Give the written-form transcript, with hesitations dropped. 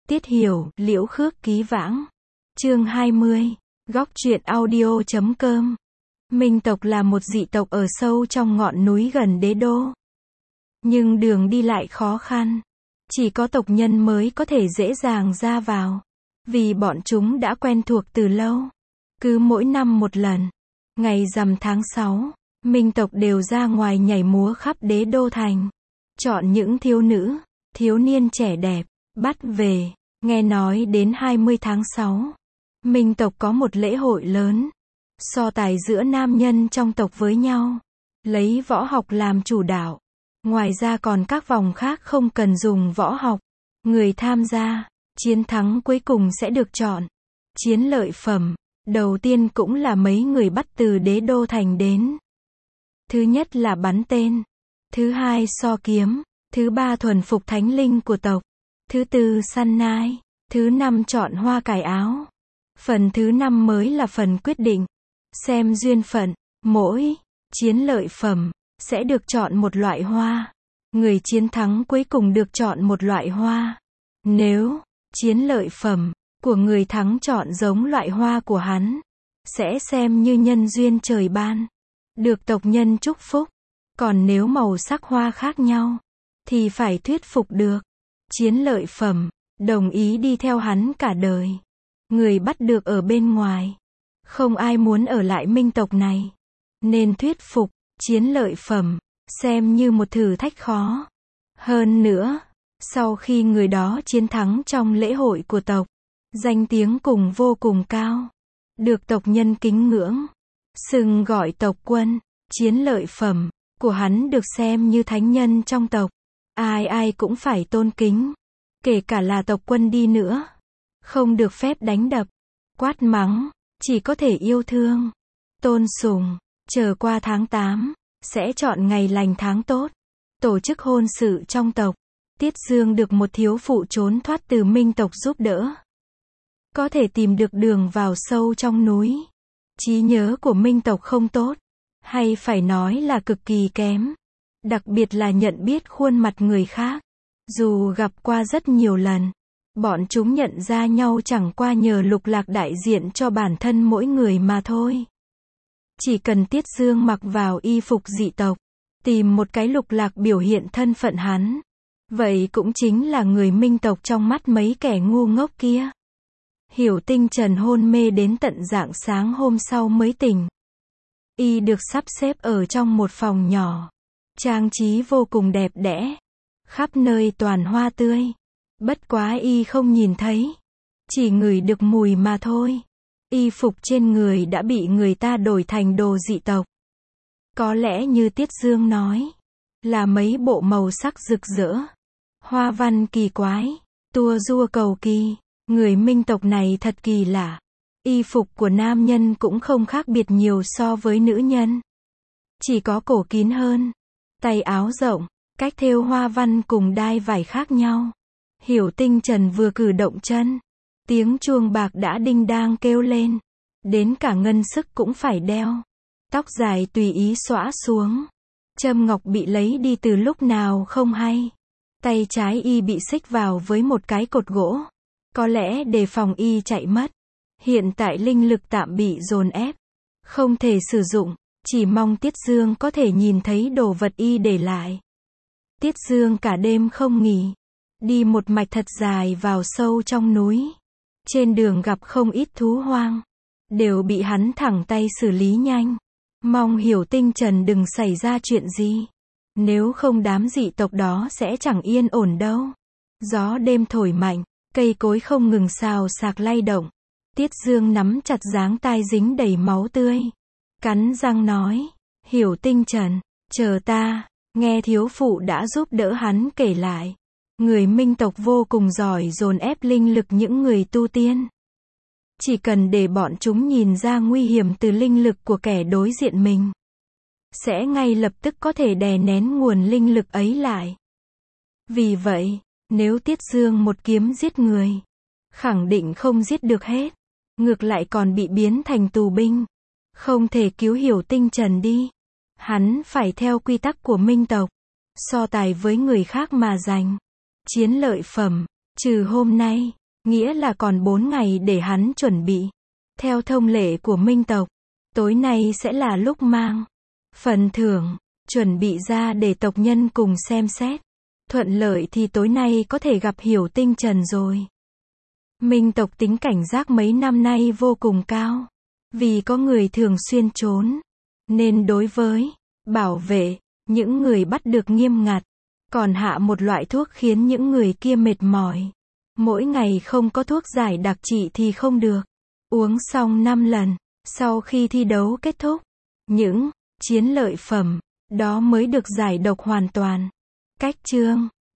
Tiết Hiểu, Liễu Khước Ký Vãng. Chương 20. Góc truyện audio.com. Minh tộc là một dị tộc ở sâu trong ngọn núi gần đế đô. Nhưng đường đi lại khó khăn. Chỉ có tộc nhân mới có thể dễ dàng ra vào. Vì bọn chúng đã quen thuộc từ lâu. Cứ mỗi năm một lần, ngày rằm tháng 6, Minh tộc đều ra ngoài nhảy múa khắp đế đô thành. Chọn những thiếu nữ, thiếu niên trẻ đẹp, bắt về. Nghe nói đến 20 tháng 6, Minh tộc có một lễ hội lớn. So tài giữa nam nhân trong tộc với nhau. Lấy võ học làm chủ đạo. Ngoài ra còn các vòng khác không cần dùng võ học. Người tham gia, chiến thắng cuối cùng sẽ được chọn. Chiến lợi phẩm, đầu tiên cũng là mấy người bắt từ đế đô thành đến. Thứ nhất là bắn tên. Thứ hai so kiếm. Thứ ba thuần phục thánh linh của tộc. Thứ tư săn nai. Thứ năm chọn hoa cài áo. Phần thứ năm mới là phần quyết định. Xem duyên phận, mỗi chiến lợi phẩm sẽ được chọn một loại hoa. Người chiến thắng cuối cùng được chọn một loại hoa. Nếu chiến lợi phẩm của người thắng chọn giống loại hoa của hắn, sẽ xem như nhân duyên trời ban, được tộc nhân chúc phúc. Còn nếu màu sắc hoa khác nhau, thì phải thuyết phục được chiến lợi phẩm đồng ý đi theo hắn cả đời. Người bắt được ở bên ngoài, không ai muốn ở lại minh tộc này, nên thuyết phục chiến lợi phẩm xem như một thử thách khó. Hơn nữa, sau khi người đó chiến thắng trong lễ hội của tộc, danh tiếng cùng vô cùng cao, được tộc nhân kính ngưỡng, xưng gọi tộc quân. Chiến lợi phẩm của hắn được xem như thánh nhân trong tộc, ai ai cũng phải tôn kính, kể cả là tộc quân đi nữa. Không được phép đánh đập, quát mắng, chỉ có thể yêu thương, tôn sùng. Chờ qua tháng 8, sẽ chọn ngày lành tháng tốt, tổ chức hôn sự trong tộc. Tiết Dương được một thiếu phụ trốn thoát từ Minh tộc giúp đỡ. Có thể tìm được đường vào sâu trong núi. Trí nhớ của Minh tộc không tốt, hay phải nói là cực kỳ kém. Đặc biệt là nhận biết khuôn mặt người khác. Dù gặp qua rất nhiều lần, bọn chúng nhận ra nhau chẳng qua nhờ lục lạc đại diện cho bản thân mỗi người mà thôi. Chỉ cần Tiết Dương mặc vào y phục dị tộc, tìm một cái lục lạc biểu hiện thân phận hắn, vậy cũng chính là người minh tộc trong mắt mấy kẻ ngu ngốc kia. Hiểu Tinh Trần hôn mê đến tận rạng sáng hôm sau mới tỉnh. Y được sắp xếp ở trong một phòng nhỏ, trang trí vô cùng đẹp đẽ, khắp nơi toàn hoa tươi. Bất quá y không nhìn thấy, chỉ ngửi được mùi mà thôi. Y phục trên người đã bị người ta đổi thành đồ dị tộc. Có lẽ như Tiết Dương nói, là mấy bộ màu sắc rực rỡ, hoa văn kỳ quái, tua rua cầu kỳ. Người minh tộc này thật kỳ lạ. Y phục của nam nhân cũng không khác biệt nhiều so với nữ nhân. Chỉ có cổ kín hơn, tay áo rộng, cách thêu hoa văn cùng đai vải khác nhau. Hiểu Tinh Trần vừa cử động chân, tiếng chuông bạc đã đinh đang kêu lên. Đến cả ngân sức cũng phải đeo. Tóc dài tùy ý xõa xuống. Châm ngọc bị lấy đi từ lúc nào không hay. Tay trái y bị xích vào với một cái cột gỗ. Có lẽ đề phòng y chạy mất. Hiện tại linh lực tạm bị dồn ép, không thể sử dụng. Chỉ mong Tiết Dương có thể nhìn thấy đồ vật y để lại. Tiết Dương cả đêm không nghỉ, đi một mạch thật dài vào sâu trong núi. Trên đường gặp không ít thú hoang, đều bị hắn thẳng tay xử lý nhanh. Mong Hiểu Tinh Trần đừng xảy ra chuyện gì. Nếu không đám dị tộc đó sẽ chẳng yên ổn đâu. Gió đêm thổi mạnh, cây cối không ngừng xào xạc lay động. Tiết Dương nắm chặt dáng tai dính đầy máu tươi, cắn răng nói, Hiểu Tinh Trần, chờ ta. Nghe thiếu phụ đã giúp đỡ hắn kể lại, người minh tộc vô cùng giỏi dồn ép linh lực những người tu tiên. Chỉ cần để bọn chúng nhìn ra nguy hiểm từ linh lực của kẻ đối diện mình, sẽ ngay lập tức có thể đè nén nguồn linh lực ấy lại. Vì vậy, nếu Tiết Dương một kiếm giết người, khẳng định không giết được hết, ngược lại còn bị biến thành tù binh, không thể cứu Hiểu Tinh Trần đi. Hắn phải theo quy tắc của minh tộc, so tài với người khác mà giành chiến lợi phẩm. Trừ hôm nay, nghĩa là còn 4 ngày để hắn chuẩn bị. Theo thông lệ của Minh tộc, tối nay sẽ là lúc mang phần thưởng, chuẩn bị ra để tộc nhân cùng xem xét. Thuận lợi thì tối nay có thể gặp Hiểu Tinh Trần rồi. Minh tộc tính cảnh giác mấy năm nay vô cùng cao. Vì có người thường xuyên trốn, nên đối với bảo vệ những người bắt được nghiêm ngặt, còn hạ một loại thuốc khiến những người kia mệt mỏi. Mỗi ngày không có thuốc giải đặc trị thì không được. Uống xong 5 lần, sau khi thi đấu kết thúc, những chiến lợi phẩm đó mới được giải độc hoàn toàn. Cách chương